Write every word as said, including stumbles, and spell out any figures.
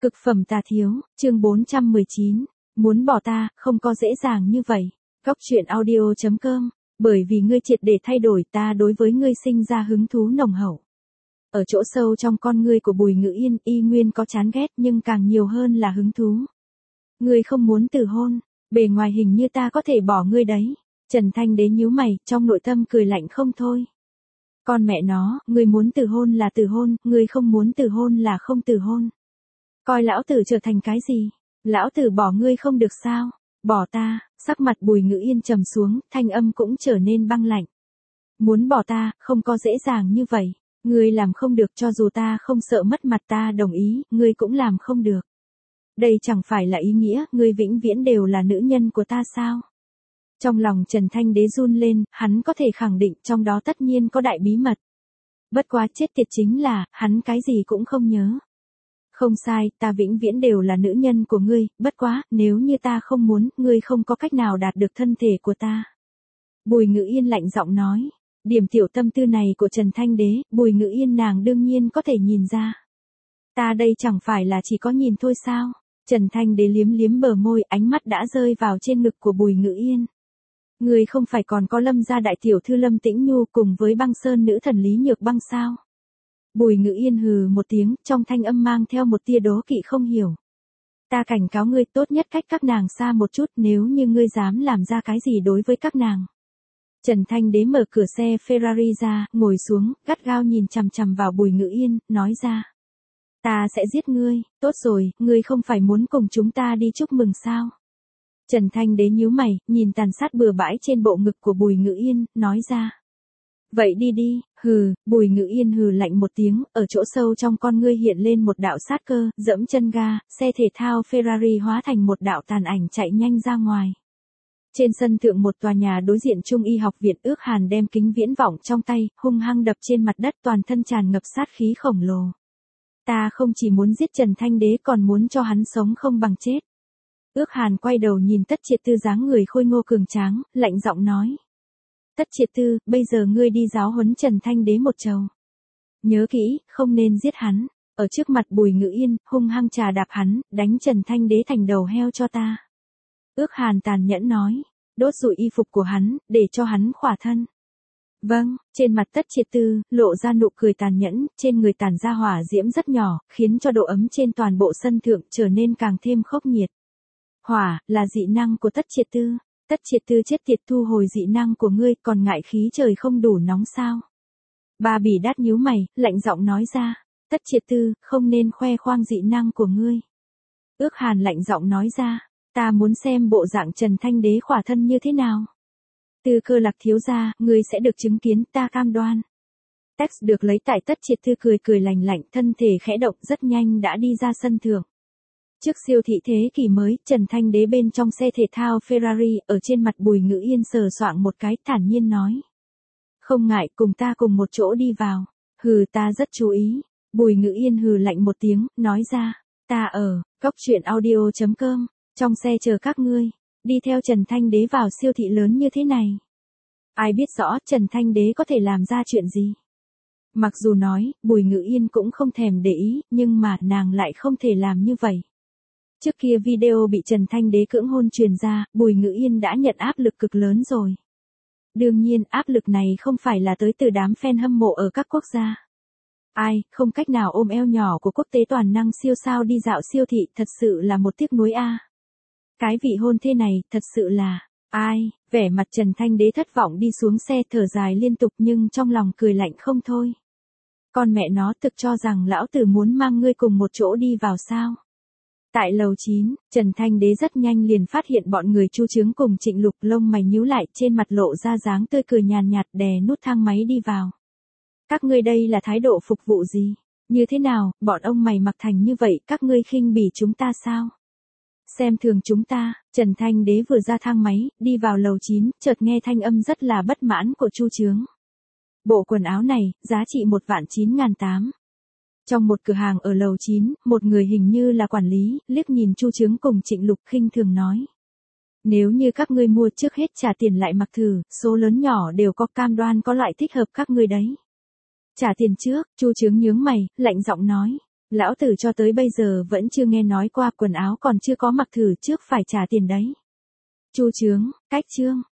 Cực phẩm tà thiếu, chương bốn trăm mười chín. Muốn bỏ ta, không có dễ dàng như vậy. Góc truyện audio chấm com. Bởi vì ngươi triệt để thay đổi, ta đối với ngươi sinh ra hứng thú nồng hậu. Ở chỗ sâu trong con ngươi của Bùi Ngữ Yên, y nguyên có chán ghét nhưng càng nhiều hơn là hứng thú. Ngươi không muốn từ hôn, bề ngoài hình như ta có thể bỏ ngươi đấy. Trần Thanh Đế nhíu mày, trong nội tâm cười lạnh không thôi. Con mẹ nó, ngươi muốn từ hôn là từ hôn, ngươi không muốn từ hôn là không từ hôn. Coi lão tử trở thành cái gì? Lão tử bỏ ngươi không được sao? Bỏ ta, sắc mặt Bùi Ngữ Yên trầm xuống, thanh âm cũng trở nên băng lạnh. Muốn bỏ ta, không có dễ dàng như vậy. Ngươi làm không được, cho dù ta không sợ mất mặt ta đồng ý, ngươi cũng làm không được. Đây chẳng phải là ý nghĩa, ngươi vĩnh viễn đều là nữ nhân của ta sao? Trong lòng Trần Thanh Đế run lên, hắn có thể khẳng định trong đó tất nhiên có đại bí mật. Bất quá chết tiệt chính là, hắn cái gì cũng không nhớ. Không sai, ta vĩnh viễn đều là nữ nhân của ngươi, bất quá, nếu như ta không muốn, ngươi không có cách nào đạt được thân thể của ta. Bùi Ngữ Yên lạnh giọng nói, điểm tiểu tâm tư này của Trần Thanh Đế, Bùi Ngữ Yên nàng đương nhiên có thể nhìn ra. Ta đây chẳng phải là chỉ có nhìn thôi sao? Trần Thanh Đế liếm liếm bờ môi, ánh mắt đã rơi vào trên ngực của Bùi Ngữ Yên. Ngươi không phải còn có Lâm gia đại tiểu thư Lâm Tĩnh Nhu cùng với Băng Sơn nữ thần Lý Nhược Băng sao? Bùi Ngữ Yên hừ một tiếng, trong thanh âm mang theo một tia đố kỵ không hiểu. Ta cảnh cáo ngươi tốt nhất cách các nàng xa một chút nếu như ngươi dám làm ra cái gì đối với các nàng. Trần Thanh Đế mở cửa xe Ferrari ra, ngồi xuống, gắt gao nhìn chằm chằm vào Bùi Ngữ Yên, nói ra. Ta sẽ giết ngươi, tốt rồi, ngươi không phải muốn cùng chúng ta đi chúc mừng sao? Trần Thanh Đế nhíu mày, nhìn tàn sát bừa bãi trên bộ ngực của Bùi Ngữ Yên, nói ra. Vậy đi đi, hừ, Bùi Ngữ Yên hừ lạnh một tiếng, ở chỗ sâu trong con ngươi hiện lên một đạo sát cơ, dẫm chân ga, xe thể thao Ferrari hóa thành một đạo tàn ảnh chạy nhanh ra ngoài. Trên sân thượng một tòa nhà đối diện Trung y học viện, Ước Hàn đem kính viễn vọng trong tay, hung hăng đập trên mặt đất, toàn thân tràn ngập sát khí khổng lồ. Ta không chỉ muốn giết Trần Thanh Đế còn muốn cho hắn sống không bằng chết. Ước Hàn quay đầu nhìn Tất Triệt Tư dáng người khôi ngô cường tráng, lạnh giọng nói. Tất Triệt Tư, bây giờ ngươi đi giáo huấn Trần Thanh Đế một trầu. Nhớ kỹ, không nên giết hắn. Ở trước mặt Bùi Ngữ Yên, hung hăng trà đạp hắn, đánh Trần Thanh Đế thành đầu heo cho ta. Ước Hàn tàn nhẫn nói, đốt rụi y phục của hắn, để cho hắn khỏa thân. Vâng, trên mặt Tất Triệt Tư, lộ ra nụ cười tàn nhẫn, trên người tàn ra hỏa diễm rất nhỏ, khiến cho độ ấm trên toàn bộ sân thượng trở nên càng thêm khốc nhiệt. Hỏa, là dị năng của Tất Triệt Tư. Tất Triệt Tư chết tiệt, thu hồi dị năng của ngươi, còn ngại khí trời không đủ nóng sao? Ba Bỉ Đát nhíu mày, lạnh giọng nói ra. Tất Triệt Tư, không nên khoe khoang dị năng của ngươi. Ước Hàn lạnh giọng nói ra. Ta muốn xem bộ dạng Trần Thanh Đế khỏa thân như thế nào. Từ Cơ Lạc thiếu gia, ngươi sẽ được chứng kiến, ta cam đoan. Text được lấy tại Tất Triệt Tư cười cười lạnh lạnh, thân thể khẽ động rất nhanh đã đi ra sân thượng. Trước siêu thị thế kỷ mới, Trần Thanh Đế bên trong xe thể thao Ferrari, ở trên mặt Bùi Ngữ Yên sờ soạng một cái, thản nhiên nói. Không ngại, cùng ta cùng một chỗ đi vào. Hừ, ta rất chú ý. Bùi Ngữ Yên hừ lạnh một tiếng, nói ra. Ta ở, góc truyện audio chấm com, trong xe chờ các ngươi. Đi theo Trần Thanh Đế vào siêu thị lớn như thế này. Ai biết rõ Trần Thanh Đế có thể làm ra chuyện gì. Mặc dù nói, Bùi Ngữ Yên cũng không thèm để ý, nhưng mà nàng lại không thể làm như vậy. Trước kia video bị Trần Thanh Đế cưỡng hôn truyền ra, Bùi Ngữ Yên đã nhận áp lực cực lớn rồi. Đương nhiên, áp lực này không phải là tới từ đám fan hâm mộ ở các quốc gia. Ai, không cách nào ôm eo nhỏ của quốc tế toàn năng siêu sao đi dạo siêu thị, thật sự là một tiếc nuối a. Cái vị hôn thê này, thật sự là, ai, vẻ mặt Trần Thanh Đế thất vọng đi xuống xe thở dài liên tục nhưng trong lòng cười lạnh không thôi. Con mẹ nó thực cho rằng lão tử muốn mang ngươi cùng một chỗ đi vào sao? Tại lầu chín, Trần Thanh Đế rất nhanh liền phát hiện bọn người Chu Chướng cùng Trịnh Lục, lông mày nhíu lại, trên mặt lộ ra dáng tươi cười nhàn nhạt, đè nút thang máy đi vào. Các ngươi đây là thái độ phục vụ gì? Như thế nào, bọn ông mày mặc thành như vậy, các ngươi khinh bỉ chúng ta sao? Xem thường chúng ta. Trần Thanh Đế vừa ra thang máy, đi vào lầu chín, chợt nghe thanh âm rất là bất mãn của Chu Chướng. Bộ quần áo này, giá trị một vạn chín ngàn tám. Trong một cửa hàng ở lầu chín, một người hình như là quản lý, liếc nhìn Chu Chướng cùng Trịnh Lục khinh thường nói. Nếu như các ngươi mua trước hết trả tiền lại mặc thử, số lớn nhỏ đều có cam đoan có loại thích hợp các ngươi đấy. Trả tiền trước, Chu Chướng nhướng mày, lạnh giọng nói. Lão tử cho tới bây giờ vẫn chưa nghe nói qua, quần áo còn chưa có mặc thử trước phải trả tiền đấy. Chu Chướng, cách chương.